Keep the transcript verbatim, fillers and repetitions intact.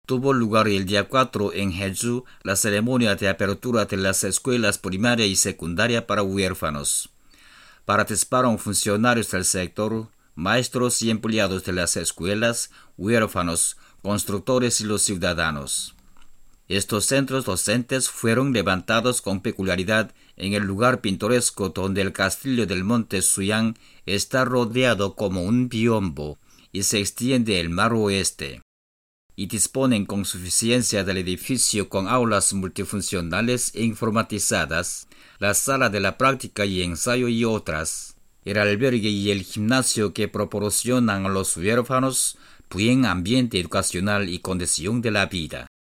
Tuvo lugar el día cuatro en Jeju la ceremonia de apertura de las escuelas primaria y secundaria para huérfanos. Participaron funcionarios del sector, maestros y empleados de las escuelas, huérfanos, constructores y los ciudadanos. Estos centros docentes fueron levantados con peculiaridad en el lugar pintoresco donde el castillo del monte Suyang está rodeado como un biombo y se extiende el mar oeste, y disponen con suficiencia del edificio con aulas multifuncionales e informatizadas, la sala de la práctica y ensayo y otras, el albergue y el gimnasio que proporcionan a los huérfanos buen ambiente educacional y condición de la vida.